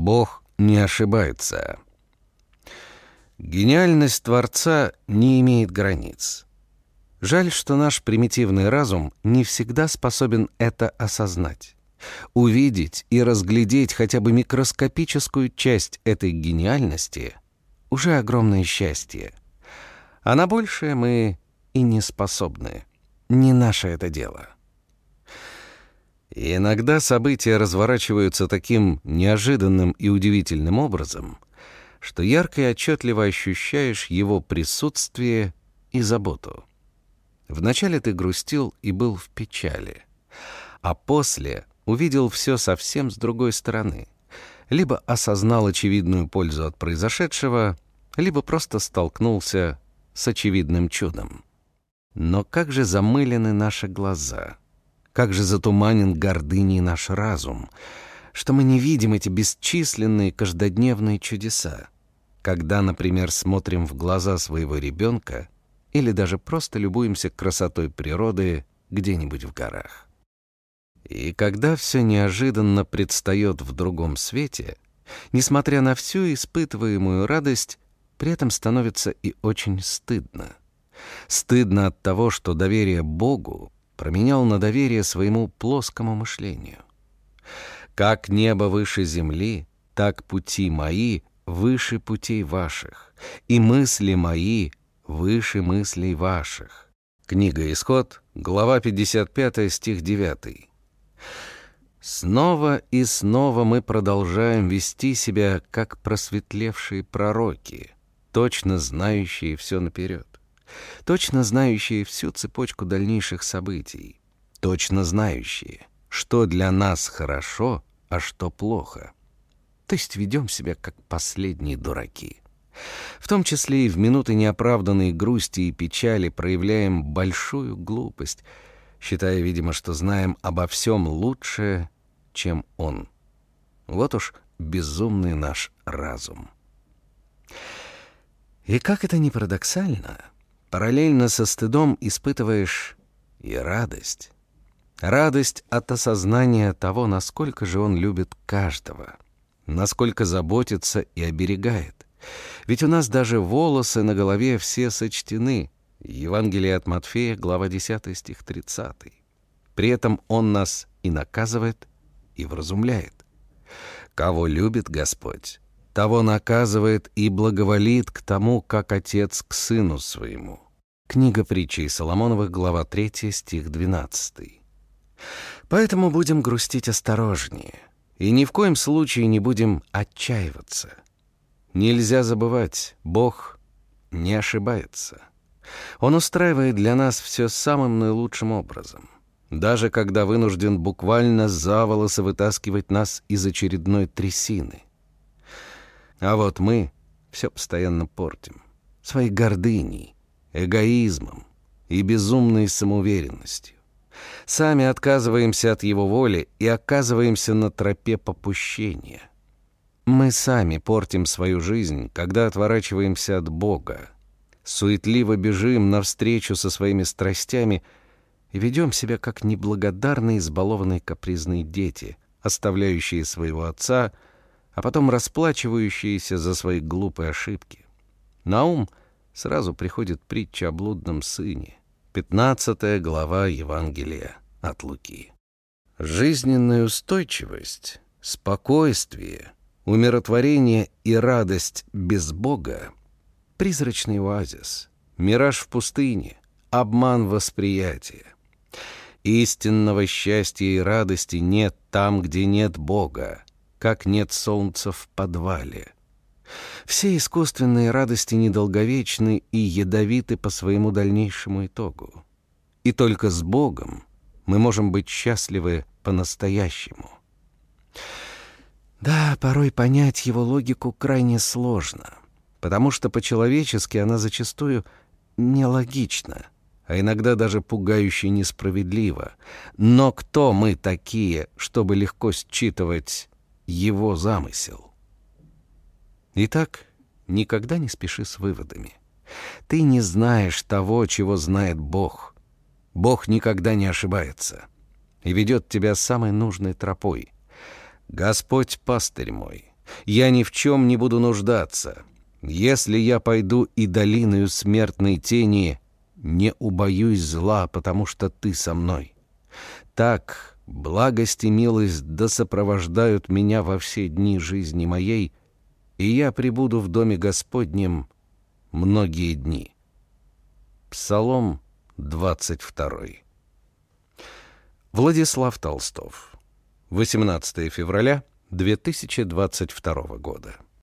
Бог не ошибается. Гениальность Творца не имеет границ. Жаль, что наш примитивный разум не всегда способен это осознать. Увидеть и разглядеть хотя бы микроскопическую часть этой гениальности — уже огромное счастье. А на большее мы и не способны. Не наше это дело. И иногда события разворачиваются таким неожиданным и удивительным образом, что ярко и отчетливо ощущаешь его присутствие и заботу. Вначале ты грустил и был в печали, а после увидел все совсем с другой стороны. Либо осознал очевидную пользу от произошедшего, либо просто столкнулся с очевидным чудом. Но как же замылены наши глаза, как же затуманен гордыней наш разум, что мы не видим эти бесчисленные каждодневные чудеса, когда, например, смотрим в глаза своего ребенка или даже просто любуемся красотой природы где-нибудь в горах. И когда все неожиданно предстает в другом свете, несмотря на всю испытываемую радость, при этом становится и очень стыдно. Стыдно от того, что доверие Богу променял на доверие своему плоскому мышлению. «Как небо выше земли, так пути мои выше путей ваших, и мысли мои выше мыслей ваших». Книга Исход, глава 55, стих 9. Снова и снова мы продолжаем вести себя как просветлевшие пророки, точно знающие все наперед, точно знающие всю цепочку дальнейших событий, точно знающие, что для нас хорошо, а что плохо. То есть ведем себя как последние дураки. В том числе и в минуты неоправданной грусти и печали проявляем большую глупость, считая, видимо, что знаем обо всем лучше, чем он. Вот уж безумный наш разум. И как это ни парадоксально, параллельно со стыдом испытываешь и радость. Радость от осознания того, насколько же он любит каждого, насколько заботится и оберегает. Ведь у нас даже волосы на голове все сочтены. Евангелие от Матфея, глава 10, стих 30. При этом он нас и наказывает, и вразумляет. Кого любит Господь, того наказывает и благоволит к тому, как отец к сыну своему. Книга притчей Соломоновых, глава 3, стих 12. Поэтому будем грустить осторожнее и ни в коем случае не будем отчаиваться. Нельзя забывать, Бог не ошибается. Он устраивает для нас все самым наилучшим образом, даже когда вынужден буквально за волосы вытаскивать нас из очередной трясины. А вот мы все постоянно портим своей гордыней, эгоизмом и безумной самоуверенностью. Сами отказываемся от его воли и оказываемся на тропе попущения. Мы сами портим свою жизнь, когда отворачиваемся от Бога, суетливо бежим навстречу со своими страстями и ведем себя как неблагодарные, избалованные капризные дети, оставляющие своего отца, а потом расплачивающиеся за свои глупые ошибки. На ум сразу приходит притча о блудном сыне, 15 глава Евангелия от Луки. Жизненная устойчивость, спокойствие, умиротворение и радость без Бога — призрачный оазис, мираж в пустыне, обман восприятия. Истинного счастья и радости нет там, где нет Бога, как нет солнца в подвале. Все искусственные радости недолговечны и ядовиты по своему дальнейшему итогу. И только с Богом мы можем быть счастливы по-настоящему. Да, порой понять его логику крайне сложно, потому что по-человечески она зачастую нелогична, а иногда даже пугающе несправедлива. Но кто мы такие, чтобы легко считывать его замысел? Итак, никогда не спеши с выводами. Ты не знаешь того, чего знает Бог. Бог никогда не ошибается и ведет тебя самой нужной тропой. Господь пастырь мой, Я ни в чем не буду нуждаться. Если я пойду и долиною смертной тени, не убоюсь зла, потому что ты со мной. Так благость и милость да сопровождают меня во все дни жизни моей, и я пребуду в доме Господнем многие дни. Псалом 22. Владислав Толстов. 18 февраля 2022 года.